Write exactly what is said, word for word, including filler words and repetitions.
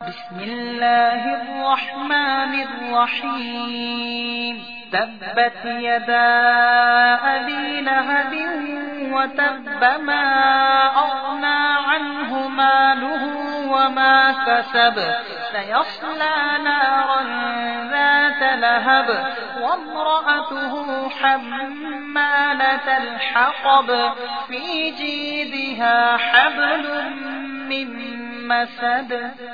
بسم الله الرحمن الرحيم تبت يدا أبي لهب وتب ما أغنى عنه ماله وما كسب سيصلى نارا ذات لهب وامرأته حمالة الحطب في جيدها حبل من مسد